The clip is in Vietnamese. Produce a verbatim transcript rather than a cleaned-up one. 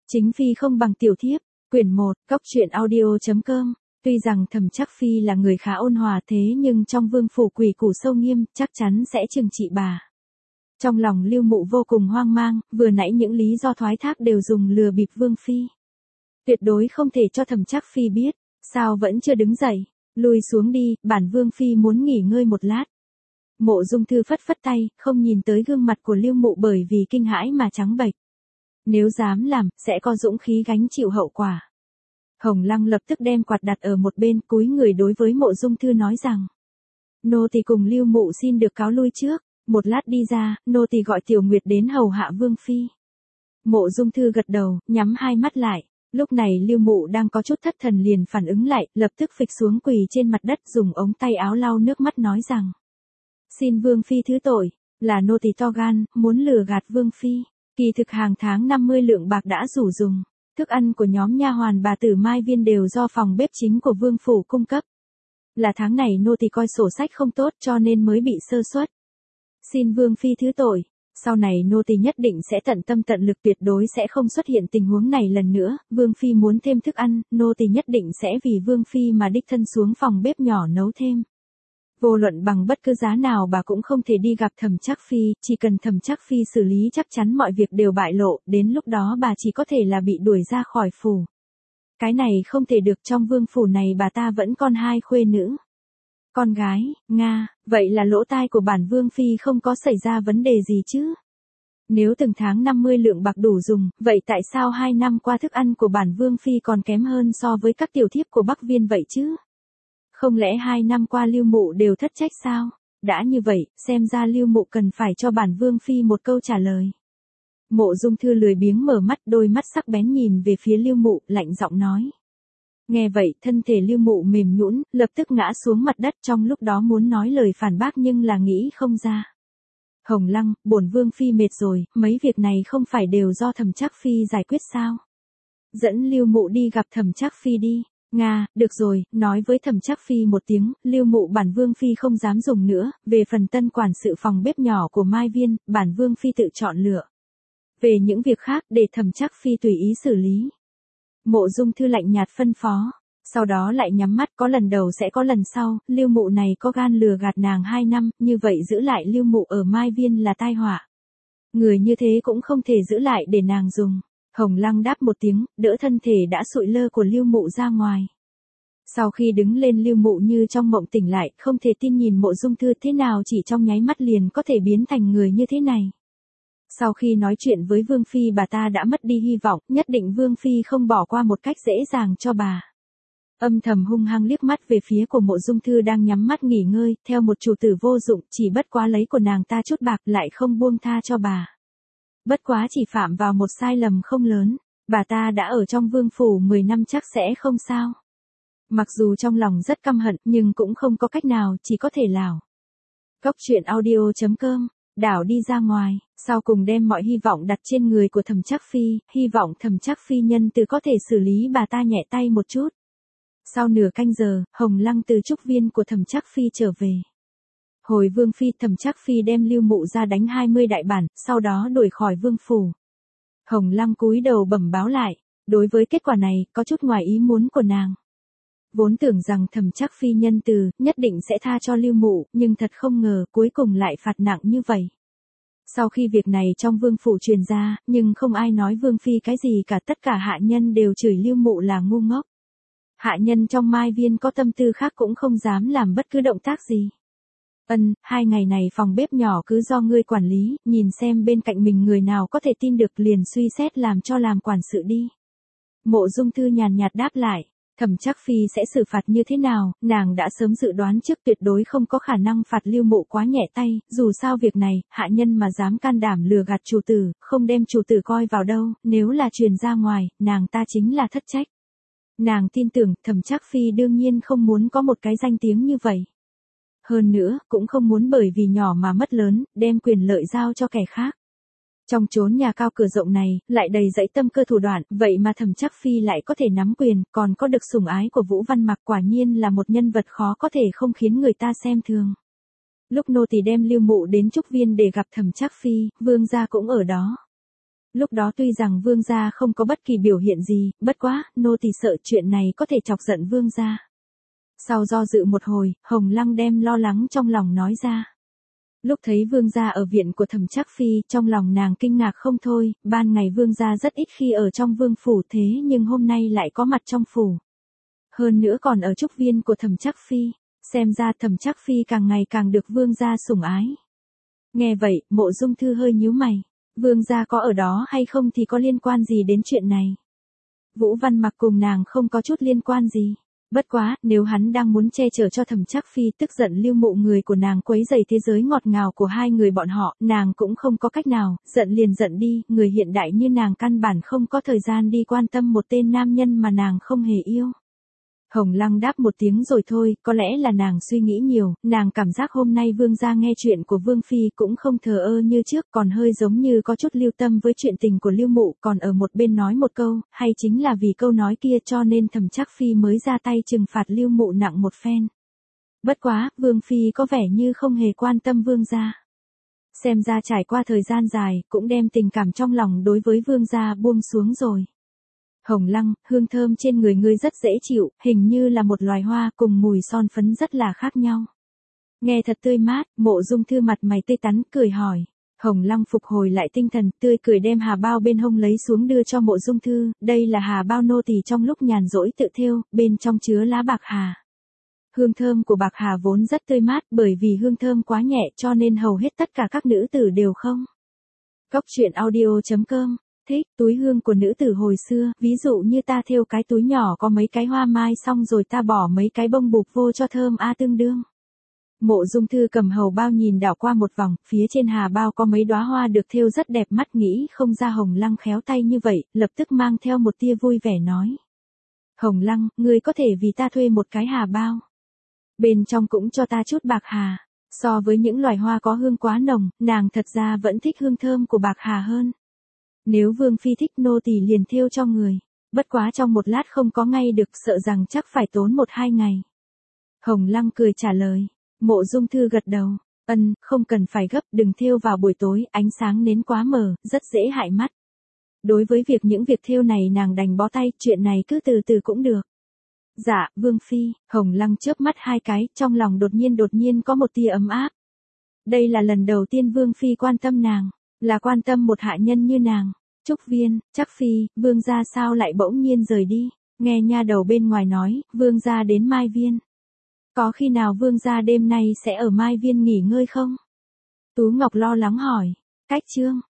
Chính phi không bằng tiểu thiếp, quyển một, góc truyện audio.com. Tuy rằng Thẩm Trác Phi là người khá ôn hòa thế nhưng trong vương phủ quỷ củ sâu nghiêm, chắc chắn sẽ trừng trị bà. Trong lòng Lưu Mụ vô cùng hoang mang, vừa nãy những lý do thoái thác đều dùng lừa bịp vương phi. Tuyệt đối không thể cho Thẩm Trác Phi biết, sao vẫn chưa đứng dậy, lùi xuống đi, bản vương phi muốn nghỉ ngơi một lát. Mộ Dung Thư phất phất tay, không nhìn tới gương mặt của Lưu Mụ bởi vì kinh hãi mà trắng bệch. Nếu dám làm, sẽ có dũng khí gánh chịu hậu quả. Hồng Lăng lập tức đem quạt đặt ở một bên, cúi người đối với Mộ Dung Thư nói rằng: nô tỳ cùng Lưu Mụ xin được cáo lui trước, một lát đi ra, nô tỳ gọi Tiểu Nguyệt đến hầu hạ vương phi. Mộ Dung Thư gật đầu, nhắm hai mắt lại. Lúc này Lưu Mụ đang có chút thất thần liền phản ứng lại, lập tức phịch xuống quỳ trên mặt đất dùng ống tay áo lau nước mắt nói rằng: xin vương phi thứ tội, là nô tỳ to gan, muốn lừa gạt vương phi. Kỳ thực hàng tháng năm mươi lượng bạc đã rủ dùng, thức ăn của nhóm nha hoàn bà tử Mai Viên đều do phòng bếp chính của vương phủ cung cấp. Là tháng này nô tỳ coi sổ sách không tốt cho nên mới bị sơ suất. Xin vương phi thứ tội, sau này nô tỳ nhất định sẽ tận tâm tận lực, tuyệt đối sẽ không xuất hiện tình huống này lần nữa. Vương phi muốn thêm thức ăn, nô tỳ nhất định sẽ vì vương phi mà đích thân xuống phòng bếp nhỏ nấu thêm. Vô luận bằng bất cứ giá nào bà cũng không thể đi gặp Thẩm Trác Phi, chỉ cần Thẩm Trác Phi xử lý chắc chắn mọi việc đều bại lộ, đến lúc đó bà chỉ có thể là bị đuổi ra khỏi phủ. Cái này không thể được, trong vương phủ này bà ta vẫn còn hai khuê nữ. Con gái, Nga, vậy là lỗ tai của bản vương phi không có xảy ra vấn đề gì chứ? Nếu từng tháng năm mươi lượng bạc đủ dùng, vậy tại sao hai năm qua thức ăn của bản vương phi còn kém hơn so với các tiểu thiếp của Bắc Viên vậy chứ? Không lẽ hai năm qua Lưu Mụ đều thất trách sao? Đã như vậy, xem ra Lưu Mụ cần phải cho bản vương phi một câu trả lời. Mộ Dung Thư lười biếng mở mắt, đôi mắt sắc bén nhìn về phía Lưu Mụ, lạnh giọng nói. Nghe vậy, thân thể Lưu Mụ mềm nhũn, lập tức ngã xuống mặt đất, trong lúc đó muốn nói lời phản bác nhưng là nghĩ không ra. Hồng Lăng, bổn vương phi mệt rồi, mấy việc này không phải đều do Thẩm Trác Phi giải quyết sao? Dẫn Lưu Mụ đi gặp Thẩm Trác Phi đi. Nga, được rồi, nói với Thẩm Trác Phi một tiếng, Lưu Mụ bản vương phi không dám dùng nữa, về phần tân quản sự phòng bếp nhỏ của Mai Viên, bản vương phi tự chọn lựa. Về những việc khác để Thẩm Trác Phi tùy ý xử lý. Mộ Dung Thư lạnh nhạt phân phó, sau đó lại nhắm mắt, có lần đầu sẽ có lần sau, Lưu Mụ này có gan lừa gạt nàng hai năm, như vậy giữ lại Lưu Mụ ở Mai Viên là tai họa. Người như thế cũng không thể giữ lại để nàng dùng. Hồng Lăng đáp một tiếng, đỡ thân thể đã sụi lơ của Lưu Mụ ra ngoài. Sau khi đứng lên, Lưu Mụ như trong mộng tỉnh lại, không thể tin nhìn Mộ Dung Thư, thế nào chỉ trong nháy mắt liền có thể biến thành người như thế này. Sau khi nói chuyện với vương phi, bà ta đã mất đi hy vọng, nhất định vương phi không bỏ qua một cách dễ dàng cho bà. Âm thầm hung hăng liếc mắt về phía của Mộ Dung Thư đang nhắm mắt nghỉ ngơi, theo một chủ tử vô dụng, chỉ bất quá lấy của nàng ta chút bạc lại không buông tha cho bà. Bất quá chỉ phạm vào một sai lầm không lớn, bà ta đã ở trong vương phủ mười năm chắc sẽ không sao. Mặc dù trong lòng rất căm hận nhưng cũng không có cách nào, chỉ có thể lảo. Góc truyện audio.com, đảo đi ra ngoài, sau cùng đem mọi hy vọng đặt trên người của Thẩm Trác Phi, hy vọng Thẩm Trác Phi nhân từ có thể xử lý bà ta nhẹ tay một chút. Sau nửa canh giờ, Hồng Lăng từ trúc viên của Thẩm Trác Phi trở về. Hồi vương phi, Thẩm Trác Phi đem Lưu Mụ ra đánh hai mươi đại bản, sau đó đuổi khỏi vương phủ. Hồng Lăng cúi đầu bẩm báo lại, đối với kết quả này, có chút ngoài ý muốn của nàng. Vốn tưởng rằng Thẩm Trác Phi nhân từ, nhất định sẽ tha cho Lưu Mụ, nhưng thật không ngờ, cuối cùng lại phạt nặng như vậy. Sau khi việc này trong vương phủ truyền ra, nhưng không ai nói vương phi cái gì cả, tất cả hạ nhân đều chửi Lưu Mụ là ngu ngốc. Hạ nhân trong Mai Viên có tâm tư khác cũng không dám làm bất cứ động tác gì. Ân, hai ngày này phòng bếp nhỏ cứ do ngươi quản lý, nhìn xem bên cạnh mình người nào có thể tin được liền suy xét làm cho làm quản sự đi. Mộ Dung Thư nhàn nhạt đáp lại, Thẩm Trác Phi sẽ xử phạt như thế nào, nàng đã sớm dự đoán trước, tuyệt đối không có khả năng phạt Lưu Mụ quá nhẹ tay, dù sao việc này, hạ nhân mà dám can đảm lừa gạt chủ tử, không đem chủ tử coi vào đâu, nếu là truyền ra ngoài, nàng ta chính là thất trách. Nàng tin tưởng, Thẩm Trác Phi đương nhiên không muốn có một cái danh tiếng như vậy. Hơn nữa, cũng không muốn bởi vì nhỏ mà mất lớn, đem quyền lợi giao cho kẻ khác. Trong chốn nhà cao cửa rộng này, lại đầy dẫy tâm cơ thủ đoạn, vậy mà Thẩm Trác Phi lại có thể nắm quyền, còn có được sủng ái của Vũ Văn Mặc, quả nhiên là một nhân vật khó có thể không khiến người ta xem thường. Lúc nô tỳ đem Lưu Mụ đến trúc viên để gặp Thẩm Trác Phi, vương gia cũng ở đó. Lúc đó tuy rằng vương gia không có bất kỳ biểu hiện gì, bất quá, nô tỳ sợ chuyện này có thể chọc giận vương gia. Sau do dự một hồi, Hồng Lăng đem lo lắng trong lòng nói ra. Lúc thấy vương gia ở viện của Thẩm Trác Phi, trong lòng nàng kinh ngạc không thôi, ban ngày vương gia rất ít khi ở trong vương phủ thế nhưng hôm nay lại có mặt trong phủ. Hơn nữa còn ở trúc viên của Thẩm Trác Phi, xem ra Thẩm Trác Phi càng ngày càng được vương gia sủng ái. Nghe vậy, Mộ Dung Thư hơi nhíu mày, vương gia có ở đó hay không thì có liên quan gì đến chuyện này. Vũ Văn Mặc cùng nàng không có chút liên quan gì. Bất quá, nếu hắn đang muốn che chở cho Thẩm Trác Phi tức giận Lưu Mộ người của nàng quấy rầy thế giới ngọt ngào của hai người bọn họ, nàng cũng không có cách nào, giận liền giận đi, người hiện đại như nàng căn bản không có thời gian đi quan tâm một tên nam nhân mà nàng không hề yêu. Hồng Lăng đáp một tiếng rồi thôi, có lẽ là nàng suy nghĩ nhiều, nàng cảm giác hôm nay vương gia nghe chuyện của vương phi cũng không thờ ơ như trước, còn hơi giống như có chút lưu tâm với chuyện tình của Lưu Mộ, còn ở một bên nói một câu, hay chính là vì câu nói kia cho nên Thẩm Trác Phi mới ra tay trừng phạt Lưu Mộ nặng một phen. Bất quá, vương phi có vẻ như không hề quan tâm vương gia. Xem ra trải qua thời gian dài, cũng đem tình cảm trong lòng đối với vương gia buông xuống rồi. Hồng Lăng, hương thơm trên người ngươi rất dễ chịu, hình như là một loài hoa cùng mùi son phấn rất là khác nhau. Nghe thật tươi mát, Mộ Dung Thư mặt mày tươi tắn, cười hỏi. Hồng Lăng phục hồi lại tinh thần, tươi cười đem hà bao bên hông lấy xuống đưa cho Mộ Dung Thư, đây là hà bao nô tỳ trong lúc nhàn rỗi tự thêu, bên trong chứa lá bạc hà. Hương thơm của bạc hà vốn rất tươi mát, bởi vì hương thơm quá nhẹ cho nên hầu hết tất cả các nữ tử đều không. Cóc truyện audio chấm com Thích, túi hương của nữ tử hồi xưa, ví dụ như ta thêu cái túi nhỏ có mấy cái hoa mai xong rồi ta bỏ mấy cái bông bục vô cho thơm a tương đương. Mộ Dung Thư cầm hầu bao nhìn đảo qua một vòng, phía trên hà bao có mấy đóa hoa được thêu rất đẹp mắt, nghĩ không ra Hồng Lăng khéo tay như vậy, lập tức mang theo một tia vui vẻ nói. Hồng Lăng, ngươi có thể vì ta thuê một cái hà bao. Bên trong cũng cho ta chút bạc hà. So với những loài hoa có hương quá nồng, nàng thật ra vẫn thích hương thơm của bạc hà hơn. Nếu vương phi thích nô tỳ liền thêu cho người. Bất quá trong một lát không có ngay được, sợ rằng chắc phải tốn một hai ngày. Hồng Lăng cười trả lời. Mộ Dung Thư gật đầu. Ân, không cần phải gấp, đừng thêu vào buổi tối, ánh sáng nến quá mờ, rất dễ hại mắt. Đối với việc những việc thêu này nàng đành bó tay, chuyện này cứ từ từ cũng được. Dạ, vương phi. Hồng Lăng chớp mắt hai cái, trong lòng đột nhiên đột nhiên có một tia ấm áp. Đây là lần đầu tiên vương phi quan tâm nàng, là quan tâm một hạ nhân như nàng. Trúc viên, Trác Phi, vương gia sao lại bỗng nhiên rời đi, nghe nha đầu bên ngoài nói, vương gia đến Mai Viên. Có khi nào vương gia đêm nay sẽ ở Mai Viên nghỉ ngơi không? Tú Ngọc lo lắng hỏi. Cách chương